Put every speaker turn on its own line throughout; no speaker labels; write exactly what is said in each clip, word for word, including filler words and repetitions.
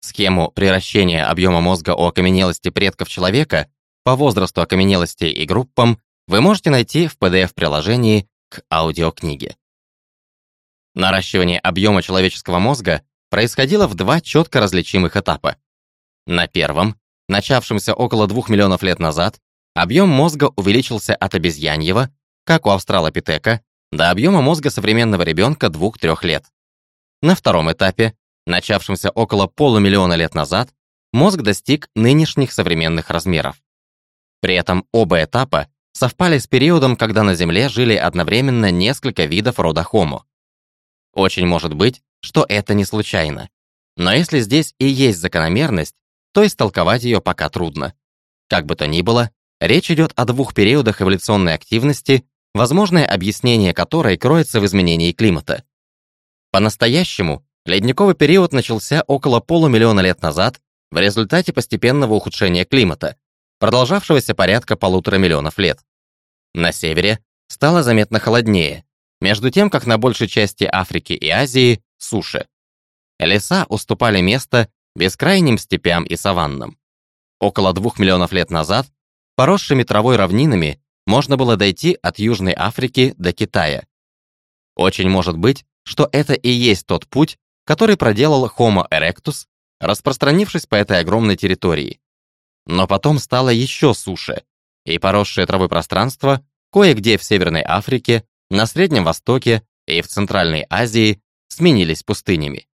Схему приращения объема мозга у окаменелости предков человека по возрасту окаменелостей и группам вы можете найти в пи ди эф-приложении к аудиокниге. Наращивание объема человеческого мозга происходило в два четко различимых этапа. На первом, начавшемся около двух миллионов лет назад, объем мозга увеличился от обезьяньего, как у австралопитека, до объема мозга современного ребенка двух-трёх лет. На втором этапе, начавшемся около полумиллиона лет назад, мозг достиг нынешних современных размеров. При этом оба этапа совпали с периодом, когда на Земле жили одновременно несколько видов рода Homo. Очень может быть, что это не случайно. Но если здесь и есть закономерность, то истолковать ее пока трудно. Как бы то ни было, речь идет о двух периодах эволюционной активности, возможное объяснение которой кроется в изменении климата. По-настоящему, ледниковый период начался около полумиллиона лет назад в результате постепенного ухудшения климата, продолжавшегося порядка полутора миллионов лет. На севере стало заметно холоднее, между тем, как на большей части Африки и Азии суше. Леса уступали место бескрайним степям и саваннам. Около двух миллионов лет назад поросшими травой равнинами можно было дойти от Южной Африки до Китая. Очень может быть, что это и есть тот путь, который проделал Homo erectus, распространившись по этой огромной территории. Но потом стало еще суше, и поросшие травой пространства кое-где в Северной Африке, на Среднем Востоке и в Центральной Азии сменились пустынями.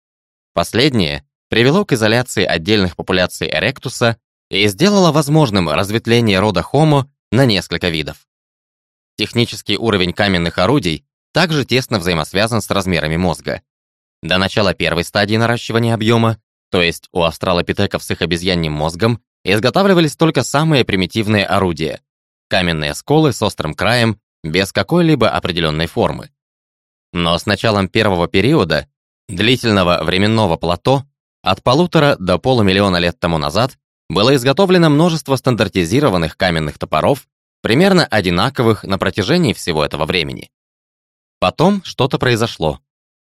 Последнее привело к изоляции отдельных популяций эректуса и сделало возможным разветвление рода Homo на несколько видов. Технический уровень каменных орудий также тесно взаимосвязан с размерами мозга. До начала первой стадии наращивания объема, то есть у австралопитеков с их обезьяньим мозгом, изготавливались только самые примитивные орудия — каменные сколы с острым краем, без какой-либо определенной формы. Но с началом первого периода, длительного временного плато, от полутора до полумиллиона лет тому назад, было изготовлено множество стандартизированных каменных топоров, примерно одинаковых на протяжении всего этого времени. Потом что-то произошло.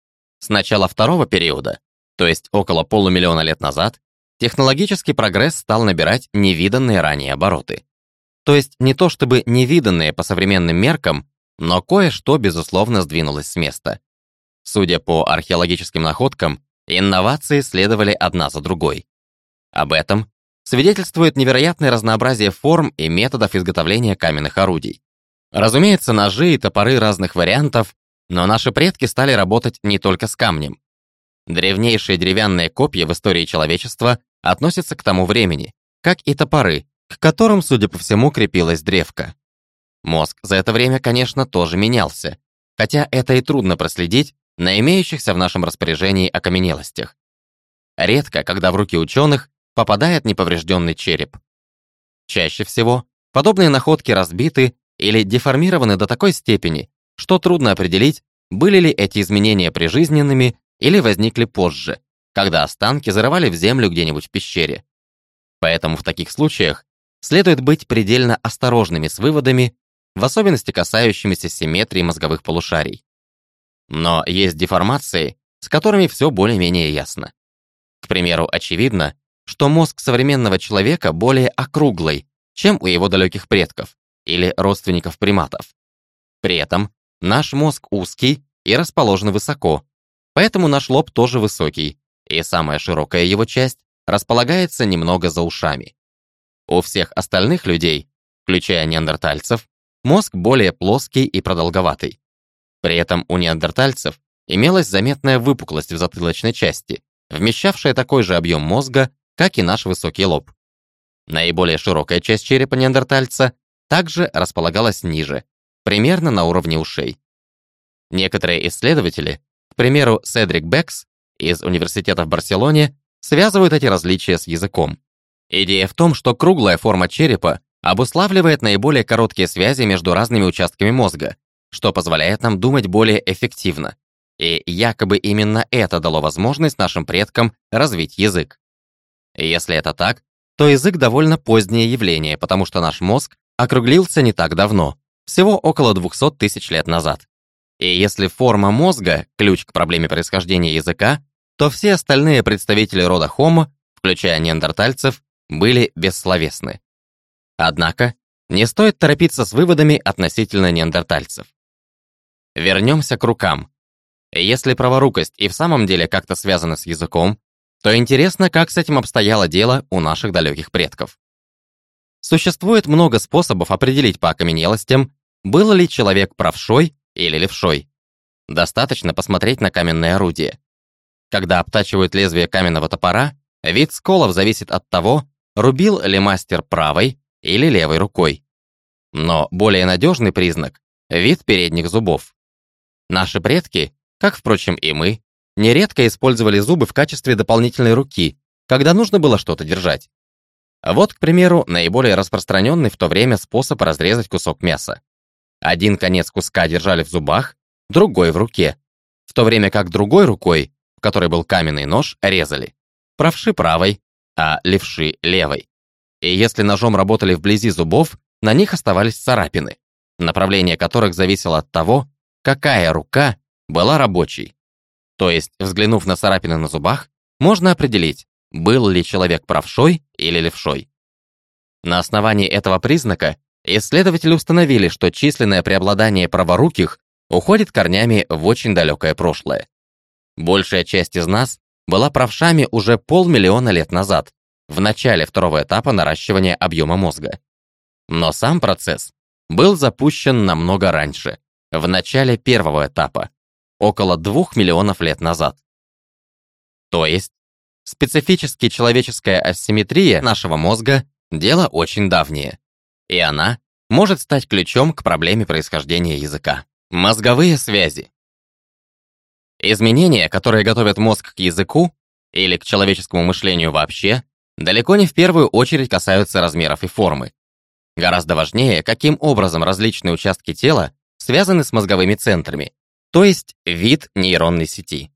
С начала второго периода, то есть около полумиллиона лет назад, технологический прогресс стал набирать невиданные ранее обороты. То есть не то чтобы невиданные по современным меркам, но кое-что, безусловно, сдвинулось с места. Судя по археологическим находкам, инновации следовали одна за другой. Об этом свидетельствует невероятное разнообразие форм и методов изготовления каменных орудий. Разумеется, ножи и топоры разных вариантов, но наши предки стали работать не только с камнем. Древнейшие деревянные копья в истории человечества относятся к тому времени, как и топоры, к которым, судя по всему, крепилась древка. Мозг за это время, конечно, тоже менялся, хотя это и трудно проследить на имеющихся в нашем распоряжении окаменелостях. Редко, когда в руки ученых попадает неповрежденный череп. Чаще всего подобные находки разбиты или деформированы до такой степени, что трудно определить, были ли эти изменения прижизненными или возникли позже, когда останки зарывали в землю где-нибудь в пещере. Поэтому в таких случаях следует быть предельно осторожными с выводами, в особенности касающимися симметрии мозговых полушарий. Но есть деформации, с которыми все более-менее ясно. К примеру, очевидно, что мозг современного человека более округлый, чем у его далеких предков или родственников приматов. При этом наш мозг узкий и расположен высоко, поэтому наш лоб тоже высокий, и самая широкая его часть располагается немного за ушами. У всех остальных людей, включая неандертальцев, мозг более плоский и продолговатый. При этом у неандертальцев имелась заметная выпуклость в затылочной части, вмещавшая такой же объем мозга, как и наш высокий лоб. Наиболее широкая часть черепа неандертальца также располагалась ниже, примерно на уровне ушей. Некоторые исследователи, к примеру, Седрик Бекс из университета в Барселоне, связывают эти различия с языком. Идея в том, что круглая форма черепа обуславливает наиболее короткие связи между разными участками мозга, что позволяет нам думать более эффективно. И якобы именно это дало возможность нашим предкам развить язык. Если это так, то язык довольно позднее явление, потому что наш мозг округлился не так давно, всего около двухсот тысяч лет назад. И если форма мозга – ключ к проблеме происхождения языка, то все остальные представители рода Homo, включая неандертальцев, были бессловесны. Однако, не стоит торопиться с выводами относительно неандертальцев. Вернемся к рукам. Если праворукость и в самом деле как-то связана с языком, то интересно, как с этим обстояло дело у наших далеких предков. Существует много способов определить по окаменелостям, был ли человек правшой или левшой. Достаточно посмотреть на каменное орудие. Когда обтачивают лезвие каменного топора, вид сколов зависит от того, рубил ли мастер правой или левой рукой. Но более надежный признак – вид передних зубов. Наши предки, как, впрочем, и мы, нередко использовали зубы в качестве дополнительной руки, когда нужно было что-то держать. Вот, к примеру, наиболее распространенный в то время способ разрезать кусок мяса. Один конец куска держали в зубах, другой в руке, в то время как другой рукой, в которой был каменный нож, резали. Правши правой, а левши левой. И если ножом работали вблизи зубов, на них оставались царапины, направление которых зависело от того, какая рука была рабочей. То есть, взглянув на царапины на зубах, можно определить, был ли человек правшой или левшой. На основании этого признака исследователи установили, что численное преобладание праворуких уходит корнями в очень далекое прошлое. Большая часть из нас была правшами уже полмиллиона лет назад, в начале второго этапа наращивания объема мозга. Но сам процесс был запущен намного раньше, в начале первого этапа, около двух миллионов лет назад. То есть, специфически человеческая асимметрия нашего мозга – дело очень давнее, и она может стать ключом к проблеме происхождения языка. Мозговые связи. Изменения, которые готовят мозг к языку или к человеческому мышлению вообще, далеко не в первую очередь касаются размеров и формы. Гораздо важнее, каким образом различные участки тела связаны с мозговыми центрами, то есть вид нейронной сети.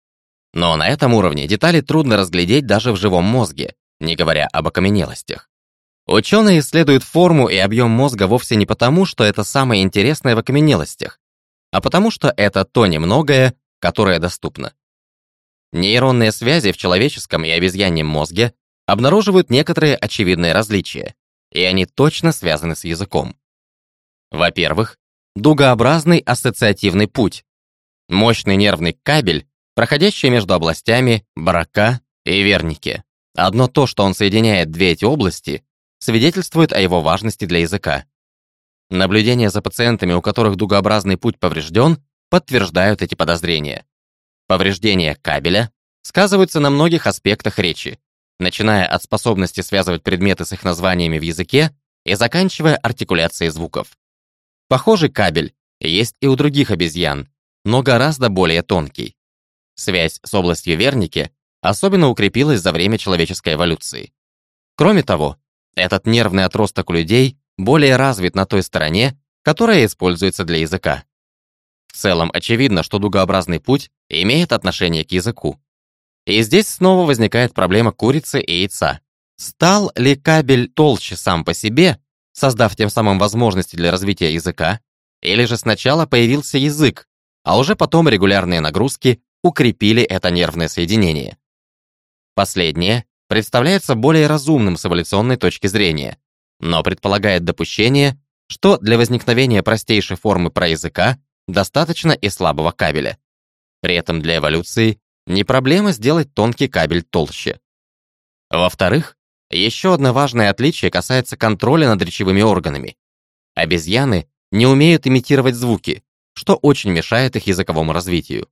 Но на этом уровне детали трудно разглядеть даже в живом мозге, не говоря об окаменелостях. Ученые исследуют форму и объем мозга вовсе не потому, что это самое интересное в окаменелостях, а потому что это то немногое, которое доступно. Нейронные связи в человеческом и обезьяньем мозге обнаруживают некоторые очевидные различия, и они точно связаны с языком. Во-первых, дугообразный ассоциативный путь, мощный нервный кабель, проходящий между областями Брака и Верники. Одно то, что он соединяет две эти области, свидетельствует о его важности для языка. Наблюдения за пациентами, у которых дугообразный путь поврежден, подтверждают эти подозрения. Повреждения кабеля сказываются на многих аспектах речи, начиная от способности связывать предметы с их названиями в языке и заканчивая артикуляцией звуков. Похожий кабель есть и у других обезьян, но гораздо более тонкий. Связь с областью Верники особенно укрепилась за время человеческой эволюции. Кроме того, этот нервный отросток у людей более развит на той стороне, которая используется для языка. В целом очевидно, что дугообразный путь имеет отношение к языку. И здесь снова возникает проблема курицы и яйца. Стал ли кабель толще сам по себе, создав тем самым возможности для развития языка, или же сначала появился язык, а уже потом регулярные нагрузки укрепили это нервное соединение? Последнее представляется более разумным с эволюционной точки зрения, но предполагает допущение, что для возникновения простейшей формы праязыка достаточно и слабого кабеля. При этом для эволюции не проблема сделать тонкий кабель толще. Во-вторых, еще одно важное отличие касается контроля над речевыми органами. Обезьяны не умеют имитировать звуки, что очень мешает их языковому развитию.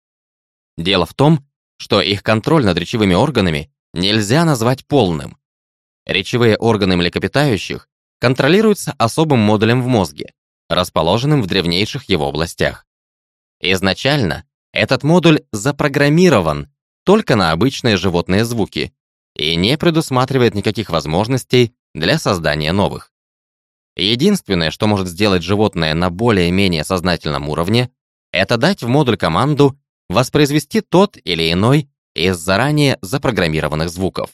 Дело в том, что их контроль над речевыми органами нельзя назвать полным. Речевые органы млекопитающих контролируются особым модулем в мозге, расположенным в древнейших его областях. Изначально этот модуль запрограммирован только на обычные животные звуки и не предусматривает никаких возможностей для создания новых. Единственное, что может сделать животное на более-менее сознательном уровне, это дать в модуль команду воспроизвести тот или иной из заранее запрограммированных звуков.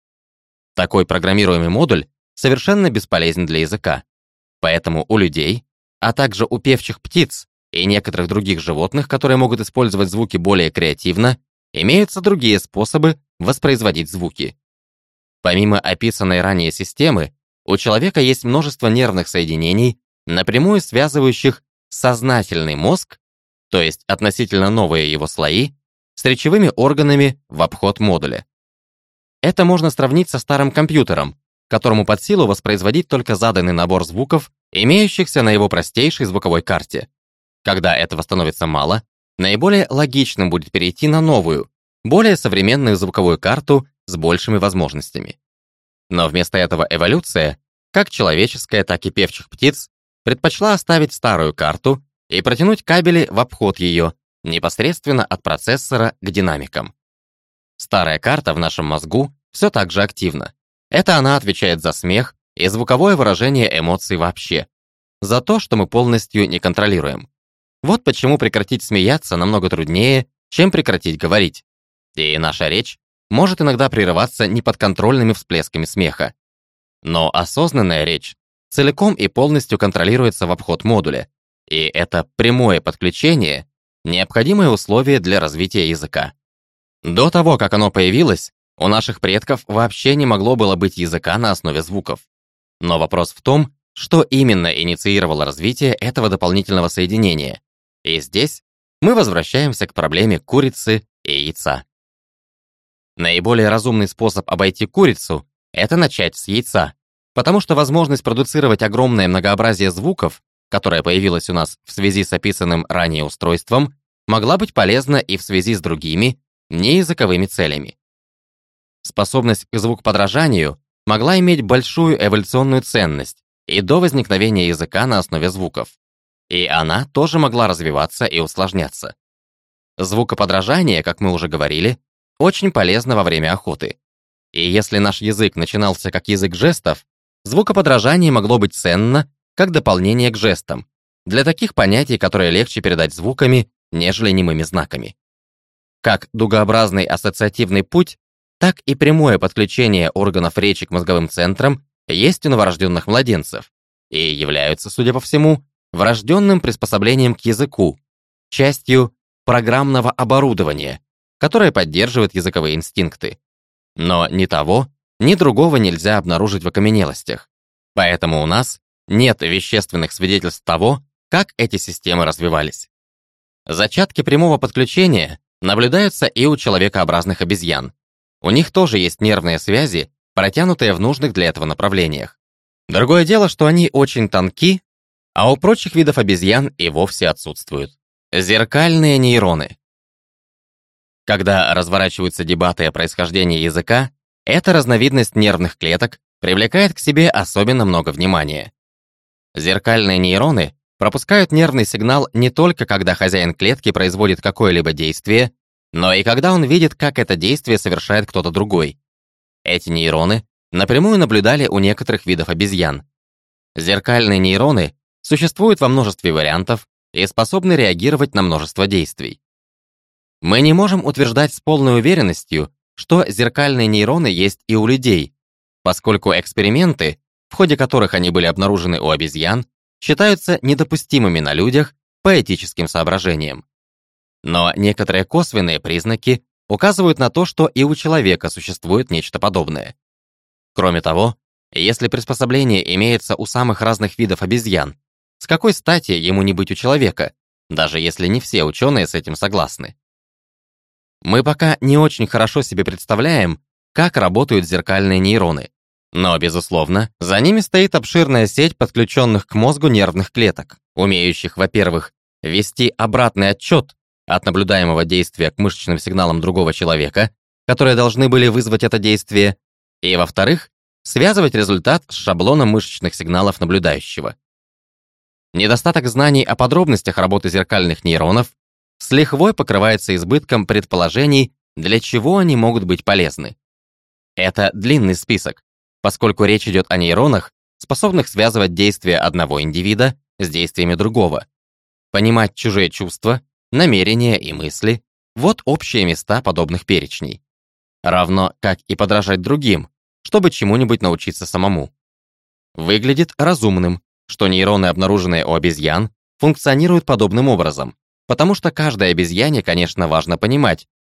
Такой программируемый модуль совершенно бесполезен для языка, поэтому у людей, а также у певчих птиц и некоторых других животных, которые могут использовать звуки более креативно, имеются другие способы воспроизводить звуки. Помимо описанной ранее системы, у человека есть множество нервных соединений, напрямую связывающих сознательный мозг, то есть относительно новые его слои, с речевыми органами в обход модуля. Это можно сравнить со старым компьютером, которому под силу воспроизводить только заданный набор звуков, имеющихся на его простейшей звуковой карте. Когда этого становится мало, наиболее логичным будет перейти на новую, более современную звуковую карту с большими возможностями. Но вместо этого эволюция, как человеческая, так и певчих птиц, предпочла оставить старую карту и протянуть кабели в обход ее, непосредственно от процессора к динамикам. Старая карта в нашем мозгу все так же активна. Это она отвечает за смех и звуковое выражение эмоций вообще, за то, что мы полностью не контролируем. Вот почему прекратить смеяться намного труднее, чем прекратить говорить. И наша речь может иногда прерываться неподконтрольными всплесками смеха. Но осознанная речь целиком и полностью контролируется в обход модуля, и это прямое подключение – необходимое условие для развития языка. До того, как оно появилось, у наших предков вообще не могло было быть языка на основе звуков. Но вопрос в том, что именно инициировало развитие этого дополнительного соединения. И здесь мы возвращаемся к проблеме курицы и яйца. Наиболее разумный способ обойти курицу – это начать с яйца, потому что возможность продуцировать огромное многообразие звуков, которая появилась у нас в связи с описанным ранее устройством, могла быть полезна и в связи с другими, неязыковыми целями. Способность к звукоподражанию могла иметь большую эволюционную ценность и до возникновения языка на основе звуков. И она тоже могла развиваться и усложняться. Звукоподражание, как мы уже говорили, очень полезно во время охоты. И если наш язык начинался как язык жестов, звукоподражание могло быть ценно как дополнение к жестам, для таких понятий, которые легче передать звуками, нежели немыми знаками. Как дугообразный ассоциативный путь, так и прямое подключение органов речи к мозговым центрам есть у новорожденных младенцев и являются, судя по всему, врожденным приспособлением к языку, частью программного оборудования, которое поддерживает языковые инстинкты. Но ни того, ни другого нельзя обнаружить в окаменелостях, поэтому у нас нет вещественных свидетельств того, как эти системы развивались. Зачатки прямого подключения наблюдаются и у человекообразных обезьян. У них тоже есть нервные связи, протянутые в нужных для этого направлениях. Другое дело, что они очень тонки, а у прочих видов обезьян и вовсе отсутствуют. Зеркальные нейроны. Когда разворачиваются дебаты о происхождении языка, эта разновидность нервных клеток привлекает к себе особенно много внимания. Зеркальные нейроны пропускают нервный сигнал не только когда хозяин клетки производит какое-либо действие, но и когда он видит, как это действие совершает кто-то другой. Эти нейроны напрямую наблюдали у некоторых видов обезьян. Зеркальные нейроны существуют во множестве вариантов и способны реагировать на множество действий. Мы не можем утверждать с полной уверенностью, что зеркальные нейроны есть и у людей, поскольку эксперименты, в ходе которых они были обнаружены у обезьян, считаются недопустимыми на людях по этическим соображениям. Но некоторые косвенные признаки указывают на то, что и у человека существует нечто подобное. Кроме того, если приспособление имеется у самых разных видов обезьян, с какой стати ему не быть у человека, даже если не все ученые с этим согласны? Мы пока не очень хорошо себе представляем, как работают зеркальные нейроны, но, безусловно, за ними стоит обширная сеть подключенных к мозгу нервных клеток, умеющих, во-первых, вести обратный отчет от наблюдаемого действия к мышечным сигналам другого человека, которые должны были вызвать это действие, и, во-вторых, связывать результат с шаблоном мышечных сигналов наблюдающего. Недостаток знаний о подробностях работы зеркальных нейронов с лихвой покрывается избытком предположений, для чего они могут быть полезны. Это длинный список, поскольку речь идет о нейронах, способных связывать действия одного индивида с действиями другого, понимать чужие чувства, намерения и мысли – вот общие места подобных перечней. Равно как и подражать другим, чтобы чему-нибудь научиться самому. Выглядит разумным, что нейроны, обнаруженные у обезьян, функционируют подобным образом, потому что каждой обезьяне, конечно, важно понимать,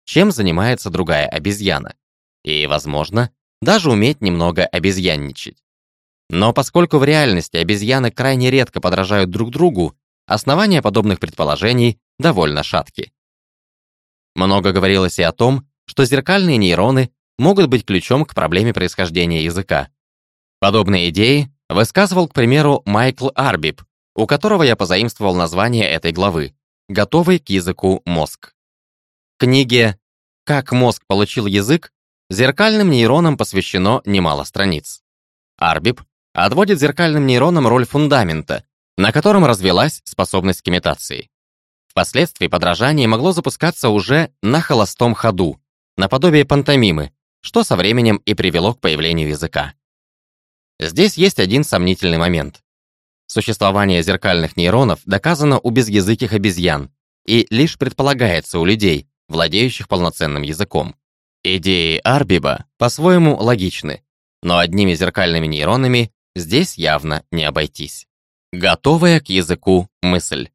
чем занимается другая обезьяна. И, возможно, даже уметь немного обезьянничать. Но поскольку в реальности обезьяны крайне редко подражают друг другу, основания подобных предположений довольно шатки. Много говорилось и о том, что зеркальные нейроны могут быть ключом к проблеме происхождения языка. Подобные идеи высказывал, к примеру, Майкл Арбиб, у которого я позаимствовал название этой главы «Готовый к языку мозг». В книге «Как мозг получил язык» зеркальным нейронам посвящено немало страниц. Арбиб отводит зеркальным нейронам роль фундамента, на котором развилась способность к имитации. Впоследствии подражание могло запускаться уже на холостом ходу, наподобие пантомимы, что со временем и привело к появлению языка. Здесь есть один сомнительный момент. Существование зеркальных нейронов доказано у безязыких обезьян и лишь предполагается у людей, владеющих полноценным языком. Идеи Арбиба по-своему логичны, но одними зеркальными нейронами здесь явно не обойтись. Готовая к языку мысль.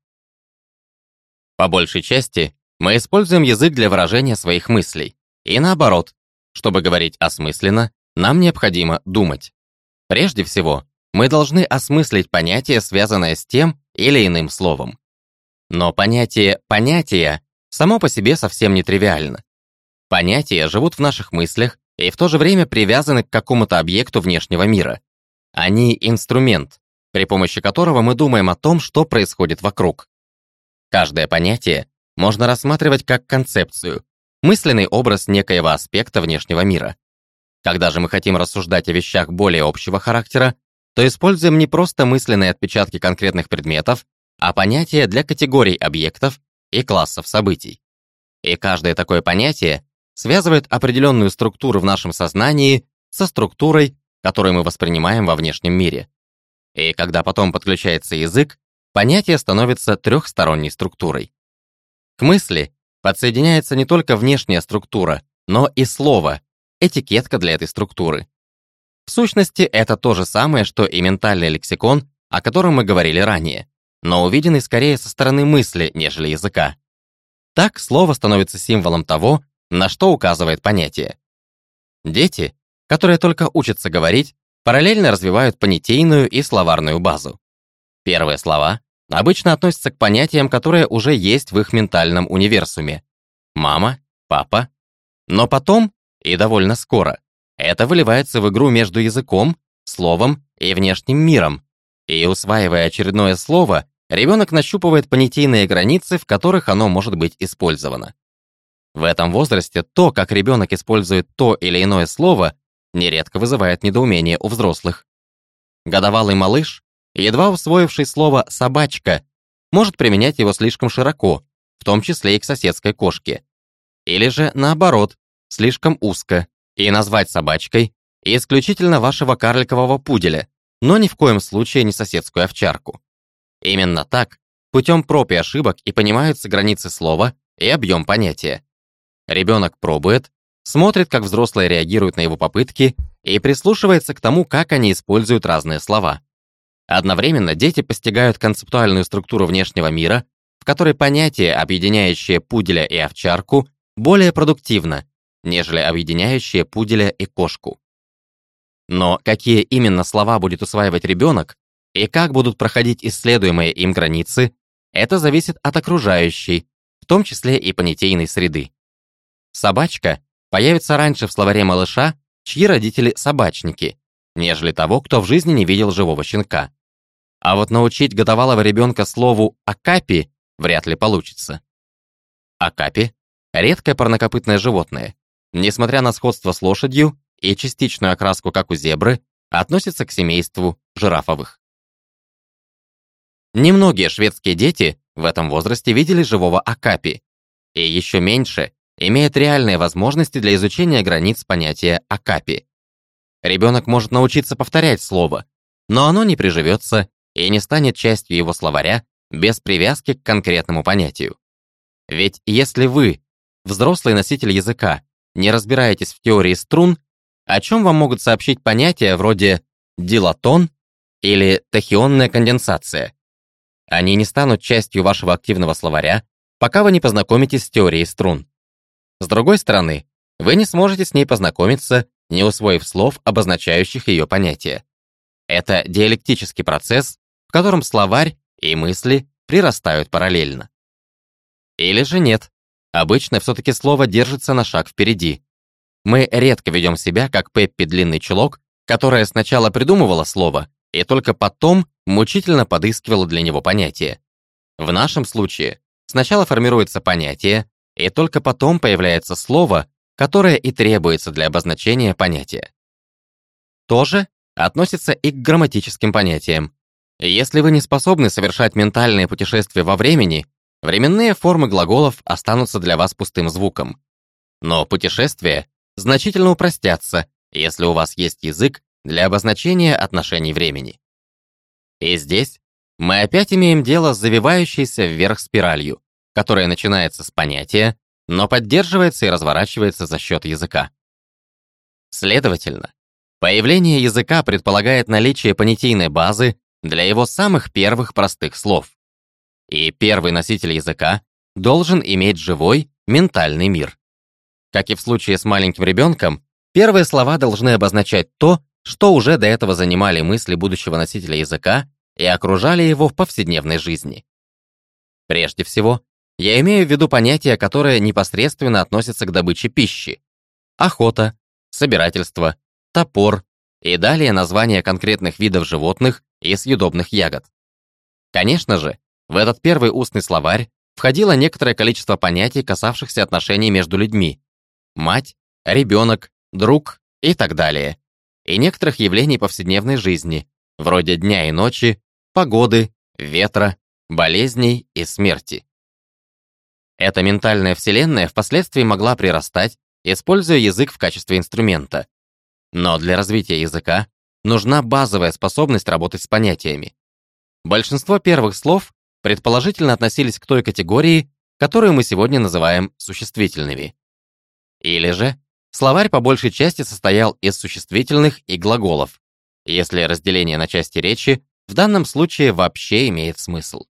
По большей части мы используем язык для выражения своих мыслей, и наоборот, чтобы говорить осмысленно, нам необходимо думать. Прежде всего, мы должны осмыслить понятие, связанное с тем или иным словом. Но понятие «понятия» само по себе совсем не тривиально. Понятия живут в наших мыслях и в то же время привязаны к какому-то объекту внешнего мира. Они инструмент, при помощи которого мы думаем о том, что происходит вокруг. Каждое понятие можно рассматривать как концепцию, мысленный образ некоего аспекта внешнего мира. Когда же мы хотим рассуждать о вещах более общего характера, то используем не просто мысленные отпечатки конкретных предметов, а понятия для категорий объектов и классов событий. И каждое такое понятие связывает определенную структуру в нашем сознании со структурой, которую мы воспринимаем во внешнем мире. И когда потом подключается язык, понятие становится трехсторонней структурой. К мысли подсоединяется не только внешняя структура, но и слово, этикетка для этой структуры. В сущности, это то же самое, что и ментальный лексикон, о котором мы говорили ранее, но увиденный скорее со стороны мысли, нежели языка. Так слово становится символом того, на что указывает понятие. Дети, которые только учатся говорить, параллельно развивают понятийную и словарную базу. Первые слова обычно относятся к понятиям, которые уже есть в их ментальном универсуме. Мама, папа. Но потом, и довольно скоро, это выливается в игру между языком, словом и внешним миром. И, усваивая очередное слово, ребенок нащупывает понятийные границы, в которых оно может быть использовано. В этом возрасте то, как ребенок использует то или иное слово, нередко вызывает недоумение у взрослых. Годовалый малыш, едва усвоивший слово «собачка», может применять его слишком широко, в том числе и к соседской кошке. Или же, наоборот, слишком узко, и назвать собачкой исключительно вашего карликового пуделя, но ни в коем случае не соседскую овчарку. Именно так, путем проб и ошибок и понимаются границы слова и объем понятия. Ребенок пробует, смотрит, как взрослые реагируют на его попытки и прислушивается к тому, как они используют разные слова. Одновременно дети постигают концептуальную структуру внешнего мира, в которой понятие, объединяющее пуделя и овчарку, более продуктивно, нежели объединяющее пуделя и кошку. Но какие именно слова будет усваивать ребенок и как будут проходить исследуемые им границы, это зависит от окружающей, в том числе и понятийной среды. Собачка появится раньше в словаре малыша, чьи родители собачники, нежели того, кто в жизни не видел живого щенка. А вот научить годовалого ребенка слову «акапи» вряд ли получится. Акапи — редкое парнокопытное животное. Несмотря на сходство с лошадью и частичную окраску, как у зебры, относится к семейству жирафовых. Немногие шведские дети в этом возрасте видели живого акапи, и еще меньше имеют реальные возможности для изучения границ понятия акапи. Ребенок может научиться повторять слово, но оно не приживется и не станет частью его словаря без привязки к конкретному понятию. Ведь если вы, взрослый носитель языка, не разбираетесь в теории струн, о чем вам могут сообщить понятия вроде дилатон или тахионная конденсация? Они не станут частью вашего активного словаря, пока вы не познакомитесь с теорией струн. С другой стороны, вы не сможете с ней познакомиться, не усвоив слов, обозначающих ее понятие. Это диалектический процесс, в котором словарь и мысли прирастают параллельно. Или же нет. Обычно все-таки слово держится на шаг впереди. Мы редко ведем себя, как Пеппи Длинный Чулок, которая сначала придумывала слово, и только потом мучительно подыскивала для него понятие. В нашем случае сначала формируется понятие, и только потом появляется слово, которое и требуется для обозначения понятия. То же относится и к грамматическим понятиям. Если вы не способны совершать ментальные путешествия во времени, временные формы глаголов останутся для вас пустым звуком. Но путешествия значительно упростятся, если у вас есть язык для обозначения отношений времени. И здесь мы опять имеем дело с завивающейся вверх спиралью, которая начинается с понятия, но поддерживается и разворачивается за счет языка. Следовательно, появление языка предполагает наличие понятийной базы для его самых первых простых слов. И первый носитель языка должен иметь живой ментальный мир. Как и в случае с маленьким ребенком, первые слова должны обозначать то, что уже до этого занимали мысли будущего носителя языка и окружали его в повседневной жизни. Прежде всего, я имею в виду понятия, которые непосредственно относятся к добыче пищи: охота, собирательство, топор и далее названия конкретных видов животных и съедобных ягод. Конечно же, в этот первый устный словарь входило некоторое количество понятий, касавшихся отношений между людьми: мать, ребенок, друг и так далее, и некоторых явлений повседневной жизни, вроде дня и ночи, погоды, ветра, болезней и смерти. Эта ментальная вселенная впоследствии могла прирастать, используя язык в качестве инструмента. Но для развития языка нужна базовая способность работать с понятиями. Большинство первых слов предположительно относились к той категории, которую мы сегодня называем существительными. Или же словарь по большей части состоял из существительных и глаголов, если разделение на части речи в данном случае вообще имеет смысл.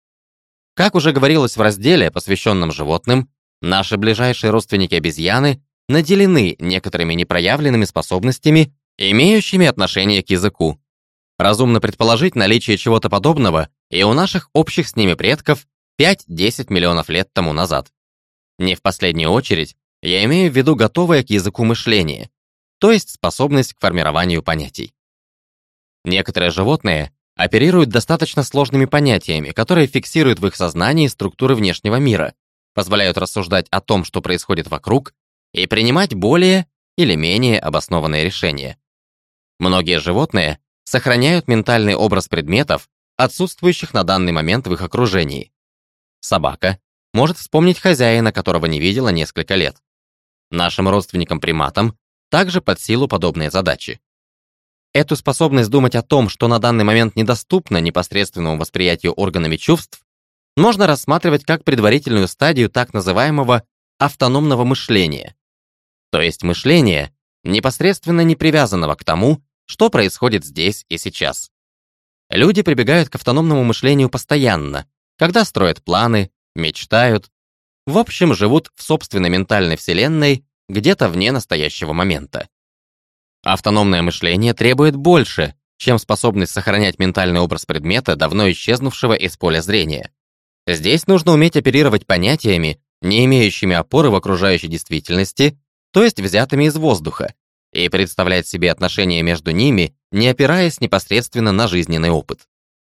Как уже говорилось в разделе, посвященном животным, наши ближайшие родственники обезьяны наделены некоторыми непроявленными способностями, имеющими отношение к языку. Разумно предположить наличие чего-то подобного и у наших общих с ними предков пять-десять миллионов лет тому назад. Не в последнюю очередь, я имею в виду готовое к языку мышление, то есть способность к формированию понятий. Некоторые животные оперируют достаточно сложными понятиями, которые фиксируют в их сознании структуры внешнего мира, позволяют рассуждать о том, что происходит вокруг, и принимать более или менее обоснованные решения. Многие животные сохраняют ментальный образ предметов, отсутствующих на данный момент в их окружении. Собака может вспомнить хозяина, которого не видела несколько лет. Нашим родственникам-приматам также под силу подобные задачи. Эту способность думать о том, что на данный момент недоступно непосредственному восприятию органами чувств, можно рассматривать как предварительную стадию так называемого автономного мышления, то есть мышления, непосредственно не привязанного к тому, что происходит здесь и сейчас. Люди прибегают к автономному мышлению постоянно, когда строят планы, мечтают, в общем, живут в собственной ментальной вселенной где-то вне настоящего момента. Автономное мышление требует больше, чем способность сохранять ментальный образ предмета, давно исчезнувшего из поля зрения. Здесь нужно уметь оперировать понятиями, не имеющими опоры в окружающей действительности, то есть взятыми из воздуха, и представлять себе отношения между ними, не опираясь непосредственно на жизненный опыт.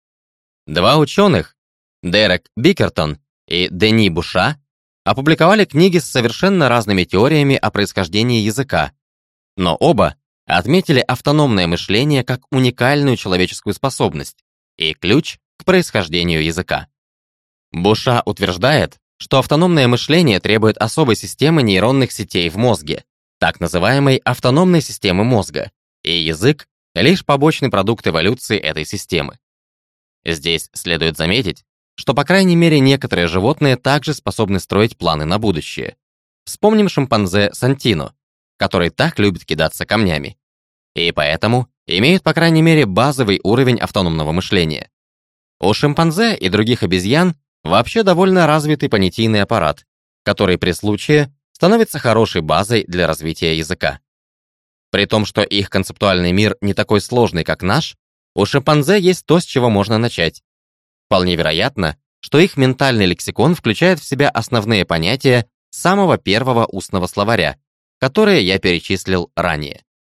Два ученых, Дерек Бикертон и Дени Буша, опубликовали книги с совершенно разными теориями о происхождении языка, но оба отметили автономное мышление как уникальную человеческую способность и ключ к происхождению языка. Буша утверждает, что автономное мышление требует особой системы нейронных сетей в мозге, так называемой автономной системы мозга, и язык — лишь побочный продукт эволюции этой системы. Здесь следует заметить, что, по крайней мере, некоторые животные также способны строить планы на будущее. Вспомним шимпанзе Сантино, который так любит кидаться камнями, и поэтому имеют, по крайней мере, базовый уровень автономного мышления. У шимпанзе и других обезьян вообще довольно развитый понятийный аппарат, который при случае становится хорошей базой для развития языка. При том, что их концептуальный мир не такой сложный, как наш, у шимпанзе есть то, с чего можно начать. Вполне вероятно, что их ментальный лексикон включает в себя основные понятия самого первого устного словаря, которые я перечислил ранее.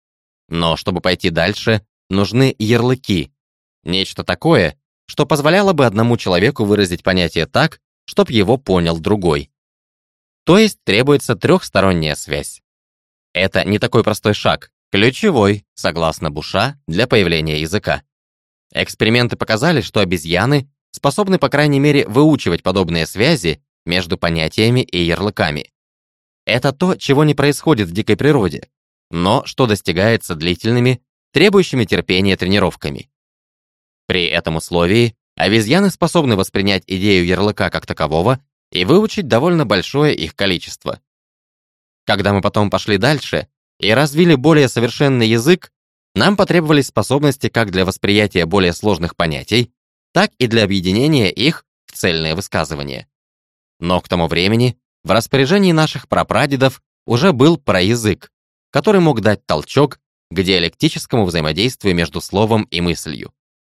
Но чтобы пойти дальше, нужны ярлыки, нечто такое, что позволяло бы одному человеку выразить понятие так, чтоб его понял другой. То есть требуется трехсторонняя связь. Это не такой простой шаг, ключевой, согласно Буша, для появления языка. Эксперименты показали, что обезьяны способны, по крайней мере, выучивать подобные связи между понятиями и ярлыками. Это то, чего не происходит в дикой природе, но что достигается длительными, требующими терпения тренировками. При этом условии обезьяны способны воспринять идею ярлыка как такового и выучить довольно большое их количество. Когда мы потом пошли дальше и развили более совершенный язык, нам потребовались способности как для восприятия более сложных понятий, так и для объединения их в цельное высказывание. Но к тому времени в распоряжении наших прапрадедов уже был проязык, который мог дать толчок к диалектическому взаимодействию между словом и мыслью.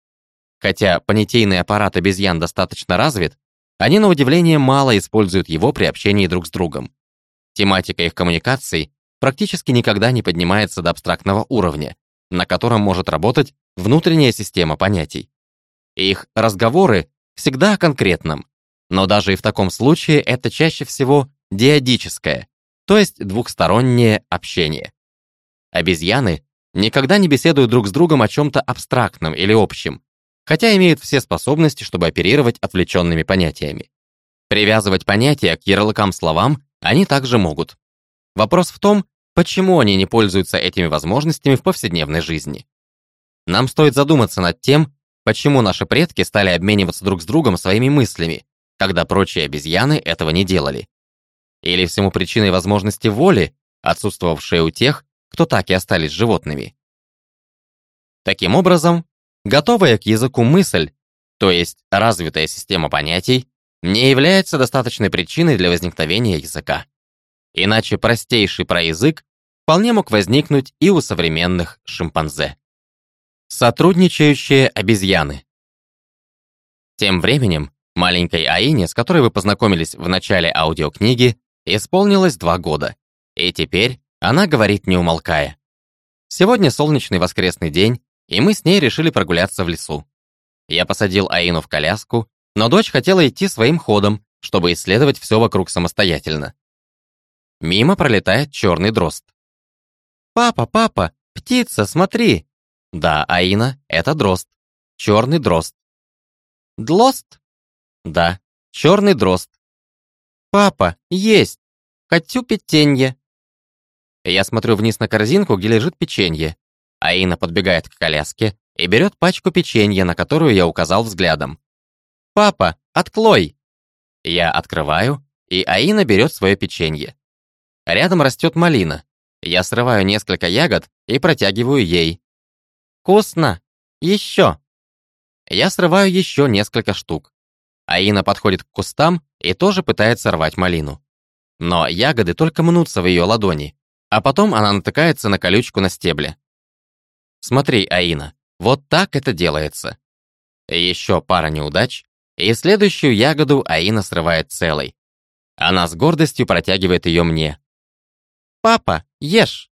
Хотя понятийный аппарат обезьян достаточно развит, они, на удивление, мало используют его при общении друг с другом. Тематика их коммуникаций практически никогда не поднимается до абстрактного уровня, на котором может работать внутренняя система понятий. Их разговоры всегда о конкретном, но даже и в таком случае это чаще всего диадическое, то есть двухстороннее общение. Обезьяны никогда не беседуют друг с другом о чем-то абстрактном или общем, хотя имеют все способности, чтобы оперировать отвлеченными понятиями. Привязывать понятия к ярлыкам словам они также могут. Вопрос в том, почему они не пользуются этими возможностями в повседневной жизни. Нам стоит задуматься над тем, почему наши предки стали обмениваться друг с другом своими мыслями, когда прочие обезьяны этого не делали. Или всему причиной возможности воли, отсутствовавшей у тех, кто так и остались животными. Таким образом, готовая к языку мысль, то есть развитая система понятий, не является достаточной причиной для возникновения языка. Иначе простейший проязык вполне мог возникнуть и у современных шимпанзе. Сотрудничающие обезьяны. Тем временем, маленькой Аине, с которой вы познакомились в начале аудиокниги, исполнилось два года, и теперь она говорит не умолкая. Сегодня солнечный воскресный день, и мы с ней решили прогуляться в лесу. Я посадил Аину в коляску, но дочь хотела идти своим ходом, чтобы исследовать все вокруг самостоятельно. Мимо пролетает черный дрозд. «Папа, папа, птица, смотри!» «Да, Аина, это дрозд. Черный дрозд». «Длост?» «Да, черный дрозд». «Папа, есть! Хочу печенье!» Я смотрю вниз на корзинку, где лежит печенье. Аина подбегает к коляске и берет пачку печенья, на которую я указал взглядом. «Папа, открой!» Я открываю, и Аина берет свое печенье. Рядом растет малина. Я срываю несколько ягод и протягиваю ей. «Вкусно! Еще!» Я срываю еще несколько штук. Аина подходит к кустам и тоже пытается рвать малину. Но ягоды только мнутся в ее ладони, а потом она натыкается на колючку на стебле. «Смотри, Аина, вот так это делается». Еще пара неудач, и следующую ягоду Аина срывает целой. Она с гордостью протягивает ее мне. «Папа, ешь!»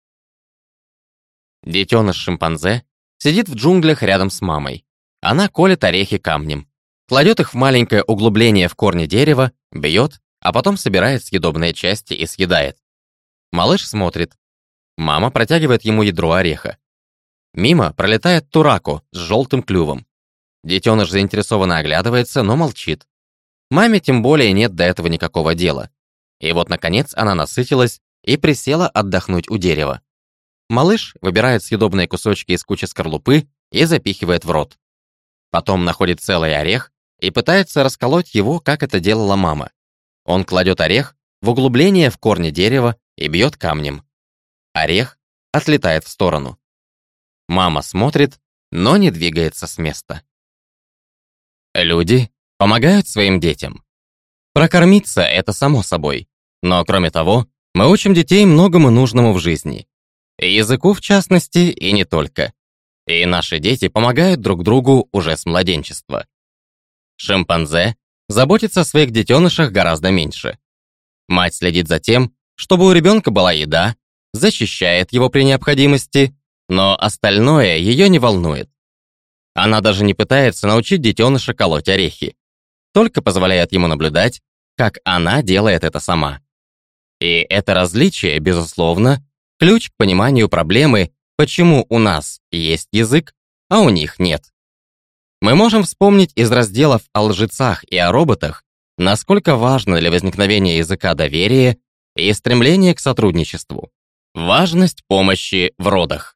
Детеныш шимпанзе сидит в джунглях рядом с мамой. Она колет орехи камнем, кладет их в маленькое углубление в корне дерева, бьет, а потом собирает съедобные части и съедает. Малыш смотрит. Мама протягивает ему ядро ореха. Мимо пролетает турако с желтым клювом. Детеныш заинтересованно оглядывается, но молчит. Маме тем более нет до этого никакого дела. И вот, наконец, она насытилась и присела отдохнуть у дерева. Малыш выбирает съедобные кусочки из кучи скорлупы и запихивает в рот. Потом находит целый орех и пытается расколоть его, как это делала мама. Он кладет орех в углубление в корне дерева и бьет камнем. Орех отлетает в сторону. Мама смотрит, но не двигается с места. Люди помогают своим детям. Прокормиться — это само собой. Но кроме того, мы учим детей многому нужному в жизни. И языку, в частности, и не только. И наши дети помогают друг другу уже с младенчества. Шимпанзе заботится о своих детенышах гораздо меньше. Мать следит за тем, чтобы у ребенка была еда, защищает его при необходимости, но остальное ее не волнует. Она даже не пытается научить детеныша колоть орехи, только позволяет ему наблюдать, как она делает это сама. И это различие, безусловно, ключ к пониманию проблемы, почему у нас есть язык, а у них нет. Мы можем вспомнить из разделов о лжецах и о роботах, насколько важно для возникновения языка доверие и стремление к сотрудничеству. Важность помощи в родах.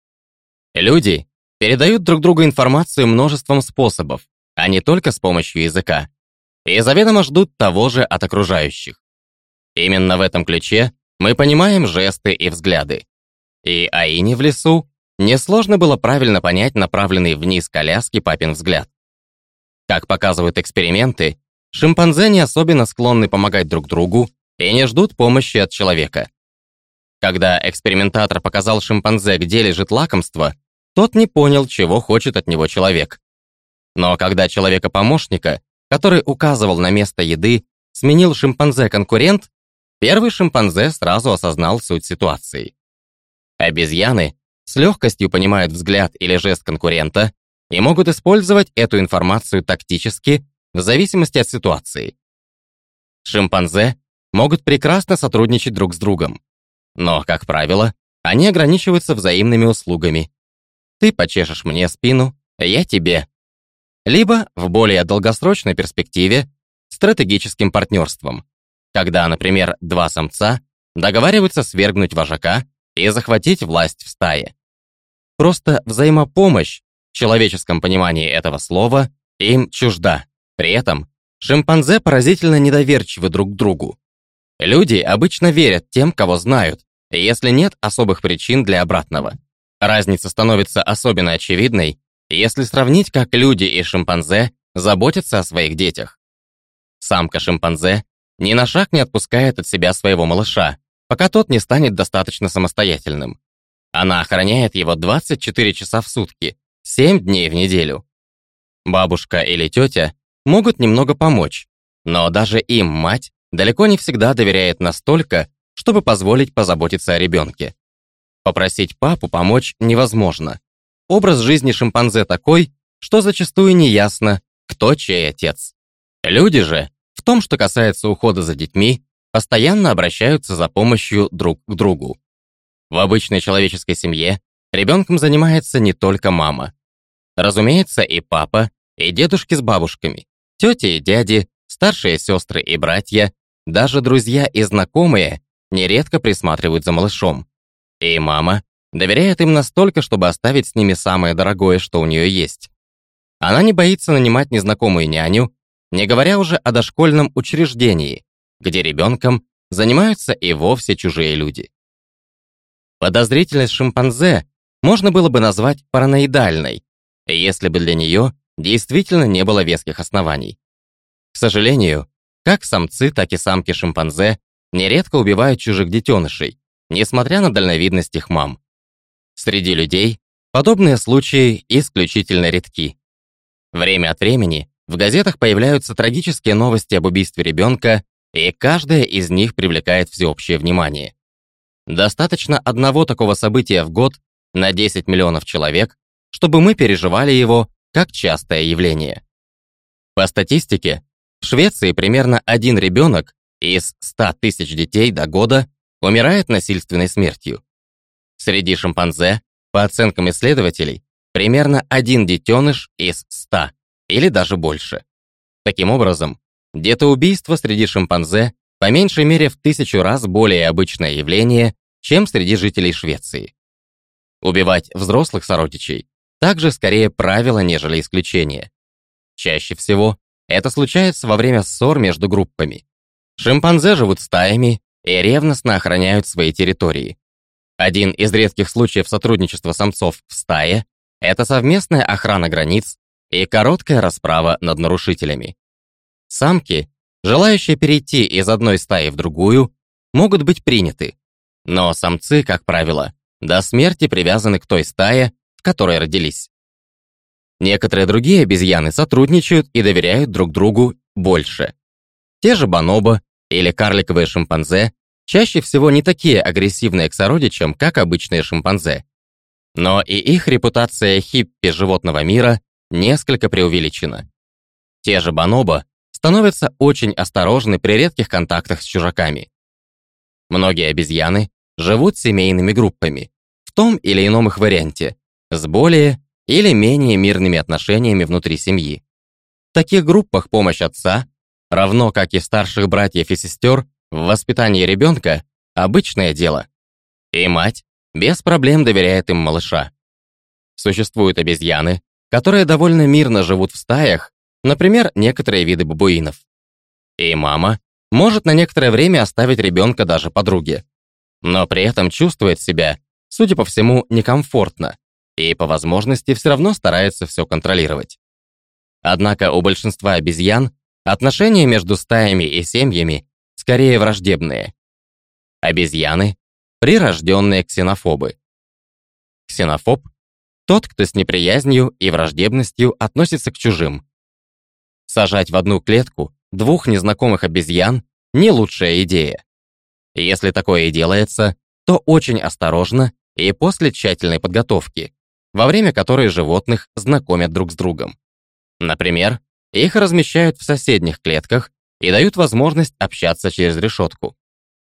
Люди передают друг другу информацию множеством способов, а не только с помощью языка, и заведомо ждут того же от окружающих. Именно в этом ключе мы понимаем жесты и взгляды. И Аине в лесу несложно было правильно понять направленный вниз коляски папин взгляд. Как показывают эксперименты, шимпанзе не особенно склонны помогать друг другу и не ждут помощи от человека. Когда экспериментатор показал шимпанзе, где лежит лакомство, тот не понял, чего хочет от него человек. Но когда человека-помощника, который указывал на место еды, сменил шимпанзе-конкурент, первый шимпанзе сразу осознал суть ситуации. Обезьяны с легкостью понимают взгляд или жест конкурента и могут использовать эту информацию тактически в зависимости от ситуации. Шимпанзе могут прекрасно сотрудничать друг с другом, но, как правило, они ограничиваются взаимными услугами. Ты почешешь мне спину, я тебе. Либо, в более долгосрочной перспективе, стратегическим партнерством, когда, например, два самца договариваются свергнуть вожака и захватить власть в стае. Просто взаимопомощь, в человеческом понимании этого слова, им чужда. При этом шимпанзе поразительно недоверчивы друг к другу. Люди обычно верят тем, кого знают, если нет особых причин для обратного. Разница становится особенно очевидной, если сравнить, как люди и шимпанзе заботятся о своих детях. Самка шимпанзе ни на шаг не отпускает от себя своего малыша, пока тот не станет достаточно самостоятельным. Она охраняет его двадцать четыре часа в сутки, семь дней в неделю. Бабушка или тетя могут немного помочь, но даже им мать далеко не всегда доверяет настолько, чтобы позволить позаботиться о ребенке. Попросить папу помочь невозможно. Образ жизни шимпанзе такой, что зачастую неясно, кто чей отец. Люди же, в том, что касается ухода за детьми, постоянно обращаются за помощью друг к другу. В обычной человеческой семье ребенком занимается не только мама. Разумеется, и папа, и дедушки с бабушками, тети и дяди, старшие сестры и братья, даже друзья и знакомые нередко присматривают за малышом. И мама доверяет им настолько, чтобы оставить с ними самое дорогое, что у нее есть. Она не боится нанимать незнакомую няню, не говоря уже о дошкольном учреждении, где ребенком занимаются и вовсе чужие люди. Подозрительность шимпанзе можно было бы назвать параноидальной, если бы для нее действительно не было веских оснований. К сожалению, как самцы, так и самки шимпанзе нередко убивают чужих детенышей, несмотря на дальновидность их мам. Среди людей подобные случаи исключительно редки. Время от времени в газетах появляются трагические новости об убийстве ребенка, и каждая из них привлекает всеобщее внимание. Достаточно одного такого события в год на десять миллионов человек, чтобы мы переживали его как частое явление. По статистике, в Швеции примерно один ребенок из ста тысяч детей до года умирает насильственной смертью. Среди шимпанзе, по оценкам исследователей, примерно один детеныш из ста, или даже больше. Таким образом, детоубийство среди шимпанзе по меньшей мере в тысячу раз более обычное явление, чем среди жителей Швеции. Убивать взрослых сородичей также скорее правило, нежели исключение. Чаще всего это случается во время ссор между группами. Шимпанзе живут стаями и ревностно охраняют свои территории. Один из редких случаев сотрудничества самцов в стае – это совместная охрана границ и короткая расправа над нарушителями. Самки, желающие перейти из одной стаи в другую, могут быть приняты, но самцы, как правило, до смерти привязаны к той стае, в которой родились. Некоторые другие обезьяны сотрудничают и доверяют друг другу больше. Те же бонобо или карликовые шимпанзе чаще всего не такие агрессивные к сородичам, как обычные шимпанзе. Но и их репутация хиппи животного мира несколько преувеличена. Те же бонобо становятся очень осторожны при редких контактах с чужаками. Многие обезьяны живут семейными группами, в том или ином их варианте, с более или менее мирными отношениями внутри семьи. В таких группах помощь отца, равно как и старших братьев и сестер, в воспитании ребенка – обычное дело. И мать без проблем доверяет им малыша. Существуют обезьяны, которые довольно мирно живут в стаях, например, некоторые виды бабуинов. И мама может на некоторое время оставить ребенка даже подруге, но при этом чувствует себя, судя по всему, некомфортно и по возможности все равно старается все контролировать. Однако у большинства обезьян отношения между стаями и семьями скорее враждебные. Обезьяны – прирожденные ксенофобы. Ксенофоб – тот, кто с неприязнью и враждебностью относится к чужим. Сажать в одну клетку двух незнакомых обезьян – не лучшая идея. Если такое и делается, то очень осторожно и после тщательной подготовки, во время которой животных знакомят друг с другом. Например, их размещают в соседних клетках и дают возможность общаться через решетку.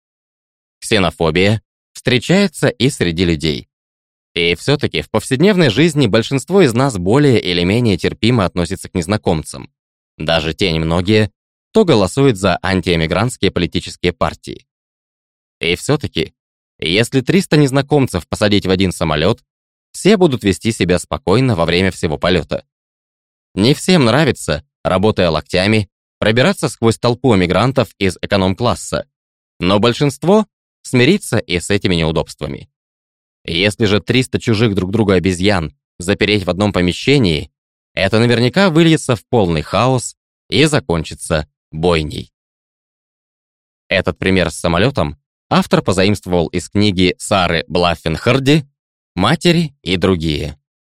Ксенофобия встречается и среди людей. И все-таки в повседневной жизни большинство из нас более или менее терпимо относится к незнакомцам. Даже те немногие, кто голосует за антиэмигрантские политические партии. И все-таки, если триста незнакомцев посадить в один самолет, все будут вести себя спокойно во время всего полета. Не всем нравится, работая локтями, пробираться сквозь толпу эмигрантов из эконом-класса, но большинство смирится и с этими неудобствами. Если же триста чужих друг другу обезьян запереть в одном помещении, это наверняка выльется в полный хаос и закончится бойней. Этот пример с самолетом автор позаимствовал из книги Сары Блаффен-Харди «Матери и другие».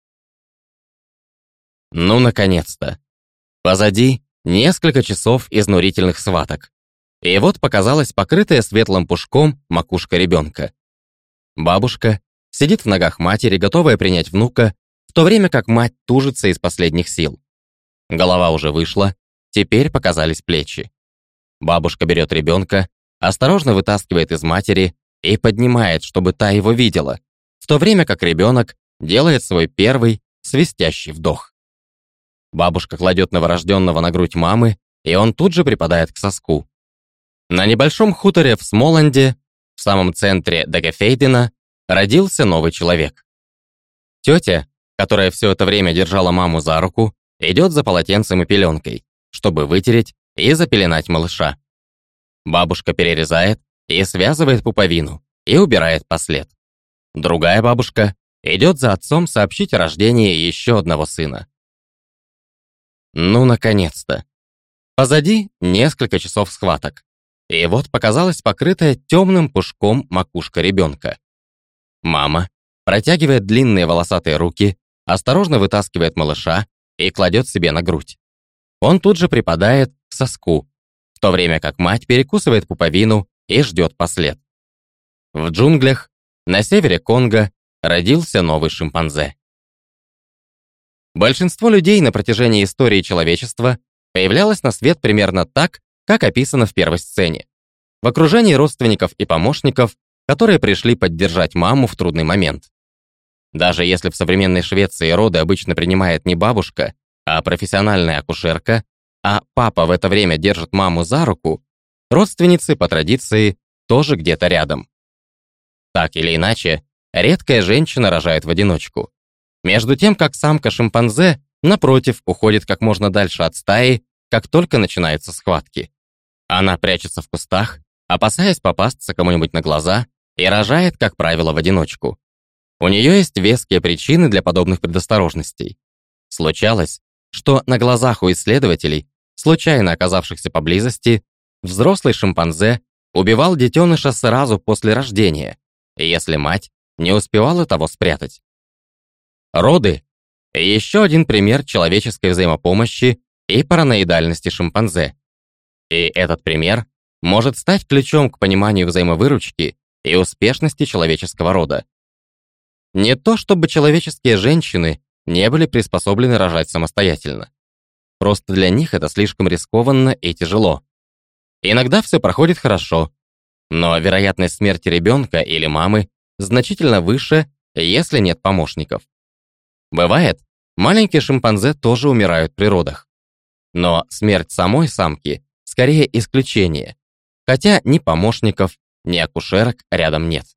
Ну, наконец-то. Позади несколько часов изнурительных схваток. И вот показалась покрытая светлым пушком макушка ребенка. Бабушка сидит в ногах матери, готовая принять внука, в то время как мать тужится из последних сил. Голова уже вышла, теперь показались плечи. Бабушка берет ребенка, осторожно вытаскивает из матери и поднимает, чтобы та его видела, в то время как ребенок делает свой первый свистящий вдох. Бабушка кладет новорожденного на грудь мамы, и он тут же припадает к соску. На небольшом хуторе в Смоланде, в самом центре Дагефейдена, родился новый человек. Тетя, которая все это время держала маму за руку, идет за полотенцем и пеленкой, чтобы вытереть и запеленать малыша. Бабушка перерезает и связывает пуповину и убирает послед. Другая бабушка идет за отцом сообщить о рождении еще одного сына. Ну, наконец-то. Позади несколько часов схваток. И вот показалась покрытая темным пушком макушка ребенка. Мама протягивает длинные волосатые руки, осторожно вытаскивает малыша и кладет себе на грудь. Он тут же припадает к соску, в то время как мать перекусывает пуповину и ждет послед. В джунглях на севере Конго родился новый шимпанзе. Большинство людей на протяжении истории человечества появлялось на свет примерно так, как описано в первой сцене. В окружении родственников и помощников, которые пришли поддержать маму в трудный момент. Даже если в современной Швеции роды обычно принимает не бабушка, а профессиональная акушерка, а папа в это время держит маму за руку, родственницы по традиции тоже где-то рядом. Так или иначе, редкая женщина рожает в одиночку. Между тем, как самка шимпанзе, напротив, уходит как можно дальше от стаи, как только начинаются схватки. Она прячется в кустах, опасаясь попасться кому-нибудь на глаза, и рожает, как правило, в одиночку. У нее есть веские причины для подобных предосторожностей. Случалось, что на глазах у исследователей, случайно оказавшихся поблизости, взрослый шимпанзе убивал детеныша сразу после рождения, если мать не успевала того спрятать. Роды – еще один пример человеческой взаимопомощи и параноидальности шимпанзе. И этот пример может стать ключом к пониманию взаимовыручки и успешности человеческого рода. Не то чтобы человеческие женщины не были приспособлены рожать самостоятельно. Просто для них это слишком рискованно и тяжело. Иногда все проходит хорошо, но вероятность смерти ребенка или мамы значительно выше, если нет помощников. Бывает, маленькие шимпанзе тоже умирают при родах. Но смерть самой самки скорее исключение, хотя ни помощников, ни акушерок рядом нет.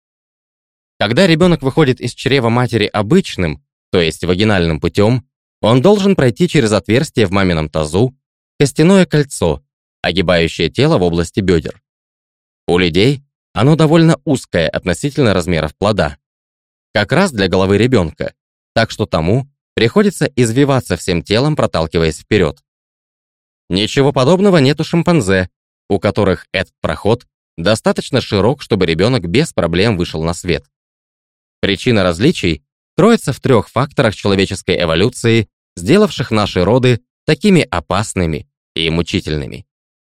Когда ребенок выходит из чрева матери обычным, то есть вагинальным путем, он должен пройти через отверстие в мамином тазу, костяное кольцо, огибающее тело в области бедер. У людей оно довольно узкое относительно размеров плода, как раз для головы ребенка, так что тому приходится извиваться всем телом, проталкиваясь вперед. Ничего подобного нет у шимпанзе, у которых этот проход достаточно широк, чтобы ребенок без проблем вышел на свет. Причина различий кроется в трех факторах человеческой эволюции, сделавших наши роды такими опасными и мучительными.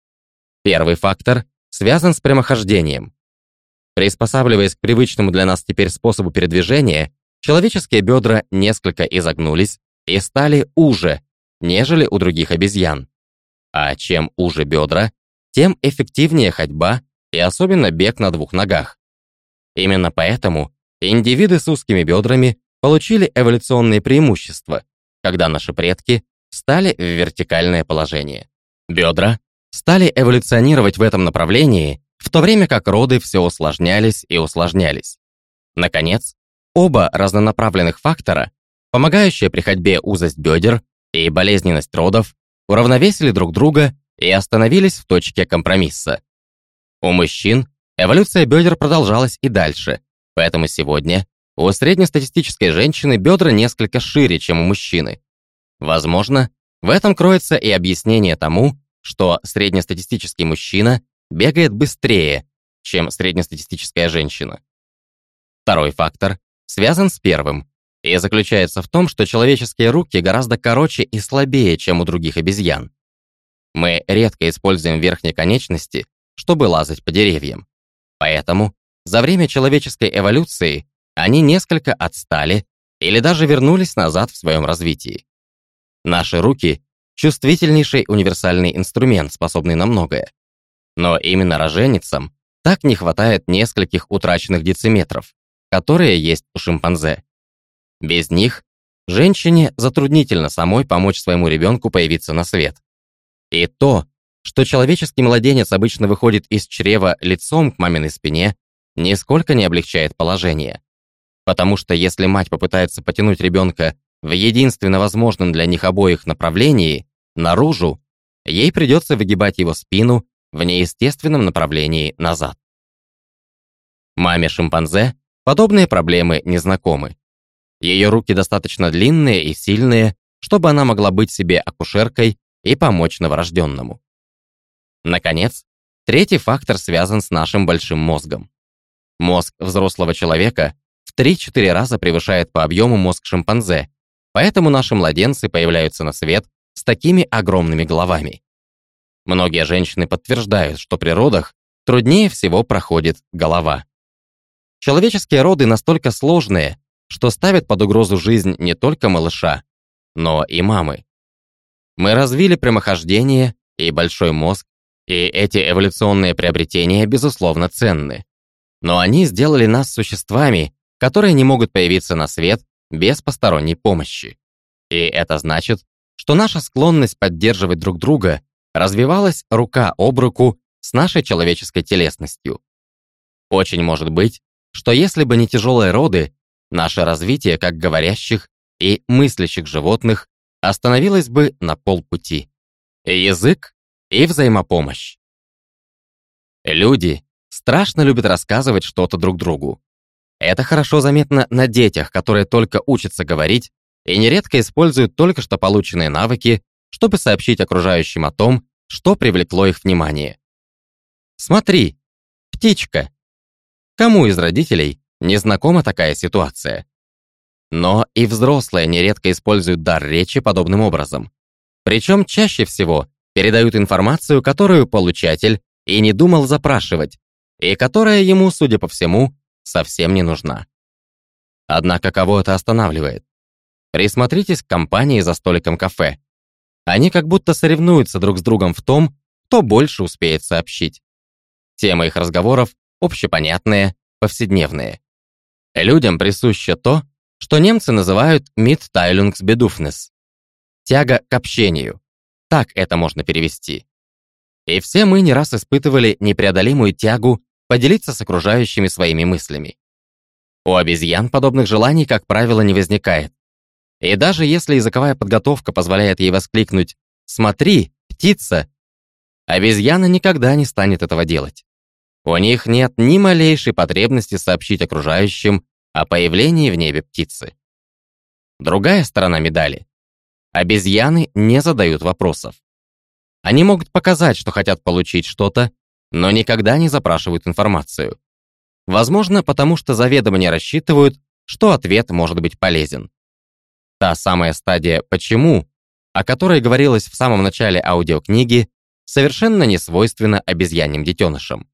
Первый фактор связан с прямохождением. Приспосабливаясь к привычному для нас теперь способу передвижения, человеческие бедра несколько изогнулись и стали уже, нежели у других обезьян. А чем уже бедра, тем эффективнее ходьба и особенно бег на двух ногах. Именно поэтому индивиды с узкими бедрами получили эволюционные преимущества, когда наши предки встали в вертикальное положение. Бедра стали эволюционировать в этом направлении, в то время как роды все усложнялись и усложнялись. Наконец, оба разнонаправленных фактора, помогающие при ходьбе узость бедер и болезненность родов, уравновесили друг друга и остановились в точке компромисса. У мужчин эволюция бедер продолжалась и дальше, поэтому сегодня у среднестатистической женщины бедра несколько шире, чем у мужчины. Возможно, в этом кроется и объяснение тому, что среднестатистический мужчина бегает быстрее, чем среднестатистическая женщина. Второй фактор связан с первым и заключается в том, что человеческие руки гораздо короче и слабее, чем у других обезьян. Мы редко используем верхние конечности, чтобы лазать по деревьям. Поэтому за время человеческой эволюции они несколько отстали или даже вернулись назад в своем развитии. Наши руки – чувствительнейший универсальный инструмент, способный на многое. Но именно роженицам так не хватает нескольких утраченных дециметров, которые есть у шимпанзе. Без них женщине затруднительно самой помочь своему ребенку появиться на свет. И то, что человеческий младенец обычно выходит из чрева лицом к маминой спине, нисколько не облегчает положение. Потому что если мать попытается потянуть ребенка в единственно возможном для них обоих направлении, наружу, ей придется выгибать его спину в неестественном направлении назад. Маме шимпанзе подобные проблемы не знакомы. Ее руки достаточно длинные и сильные, чтобы она могла быть себе акушеркой и помочь новорожденному. Наконец, третий фактор связан с нашим большим мозгом. Мозг взрослого человека в три-четыре раза превышает по объему мозг шимпанзе, поэтому наши младенцы появляются на свет с такими огромными головами. Многие женщины подтверждают, что при родах труднее всего проходит голова. Человеческие роды настолько сложные, что ставят под угрозу жизнь не только малыша, но и мамы. Мы развили прямохождение и большой мозг, и эти эволюционные приобретения, безусловно, ценны. Но они сделали нас существами, которые не могут появиться на свет без посторонней помощи. И это значит, что наша склонность поддерживать друг друга развивалась рука об руку с нашей человеческой телесностью. Очень может быть, что если бы не тяжелые роды, наше развитие как говорящих и мыслящих животных остановилось бы на полпути. Язык и взаимопомощь. Люди страшно любят рассказывать что-то друг другу. Это хорошо заметно на детях, которые только учатся говорить и нередко используют только что полученные навыки, чтобы сообщить окружающим о том, что привлекло их внимание. «Смотри, птичка. Кому из родителей не знакома такая ситуация? Но и взрослые нередко используют дар речи подобным образом. Причем чаще всего передают информацию, которую получатель и не думал запрашивать, и которая ему, судя по всему, совсем не нужна. Однако кого это останавливает? Присмотритесь к компании за столиком кафе. Они как будто соревнуются друг с другом в том, кто больше успеет сообщить. Темы их разговоров общепонятные, повседневные. Людям присуще то, что немцы называют «Mitteilungsbedürfnis» — тяга к общению. Так это можно перевести. И все мы не раз испытывали непреодолимую тягу поделиться с окружающими своими мыслями. У обезьян подобных желаний, как правило, не возникает. И даже если языковая подготовка позволяет ей воскликнуть «Смотри, птица!», обезьяна никогда не станет этого делать. У них нет ни малейшей потребности сообщить окружающим о появлении в небе птицы. Другая сторона медали. Обезьяны не задают вопросов. Они могут показать, что хотят получить что-то, но никогда не запрашивают информацию. Возможно, потому что заведомо не рассчитывают, что ответ может быть полезен. Та самая стадия «почему», о которой говорилось в самом начале аудиокниги, совершенно не свойственна обезьяньим детенышам.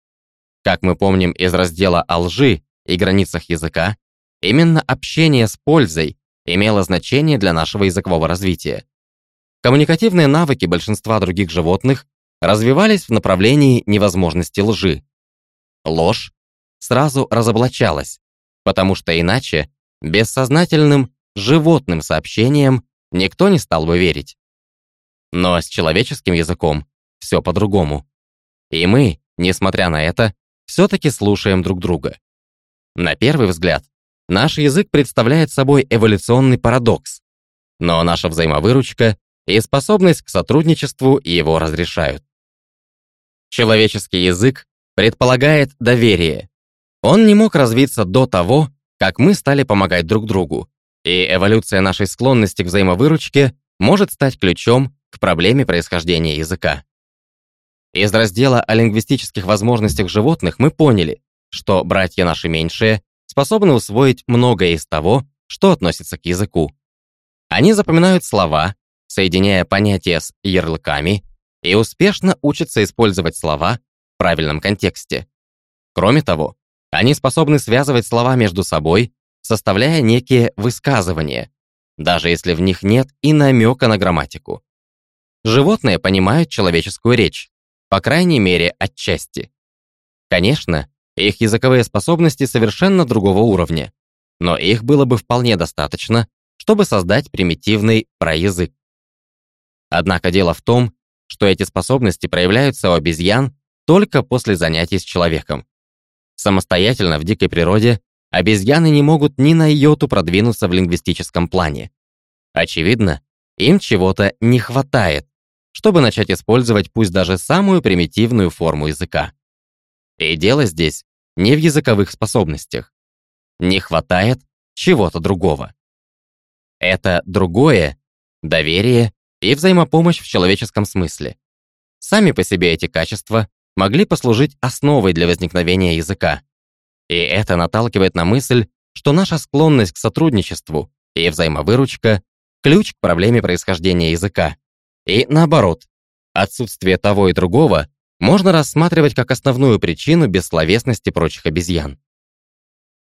Как мы помним из раздела о лжи и границах языка, именно общение с пользой имело значение для нашего языкового развития. Коммуникативные навыки большинства других животных развивались в направлении невозможности лжи. Ложь сразу разоблачалась, потому что иначе бессознательным животным сообщениям никто не стал бы верить. Но с человеческим языком все по-другому. И мы, несмотря на это, все-таки слушаем друг друга. На первый взгляд, наш язык представляет собой эволюционный парадокс, но наша взаимовыручка и способность к сотрудничеству его разрешают. Человеческий язык предполагает доверие. Он не мог развиться до того, как мы стали помогать друг другу, и эволюция нашей склонности к взаимовыручке может стать ключом к проблеме происхождения языка. Из раздела о лингвистических возможностях животных мы поняли, что братья наши меньшие способны усвоить многое из того, что относится к языку. Они запоминают слова, соединяя понятия с ярлыками, и успешно учатся использовать слова в правильном контексте. Кроме того, они способны связывать слова между собой, составляя некие высказывания, даже если в них нет и намека на грамматику. Животные понимают человеческую речь, по крайней мере, отчасти. Конечно, их языковые способности совершенно другого уровня, но их было бы вполне достаточно, чтобы создать примитивный проязык. Однако дело в том, что эти способности проявляются у обезьян только после занятий с человеком. Самостоятельно в дикой природе обезьяны не могут ни на йоту продвинуться в лингвистическом плане. Очевидно, им чего-то не хватает, чтобы начать использовать пусть даже самую примитивную форму языка. И дело здесь не в языковых способностях. Не хватает чего-то другого. Это другое — доверие и взаимопомощь в человеческом смысле. Сами по себе эти качества могли послужить основой для возникновения языка. И это наталкивает на мысль, что наша склонность к сотрудничеству и взаимовыручка — ключ к проблеме происхождения языка. И наоборот, отсутствие того и другого можно рассматривать как основную причину бессловесности прочих обезьян.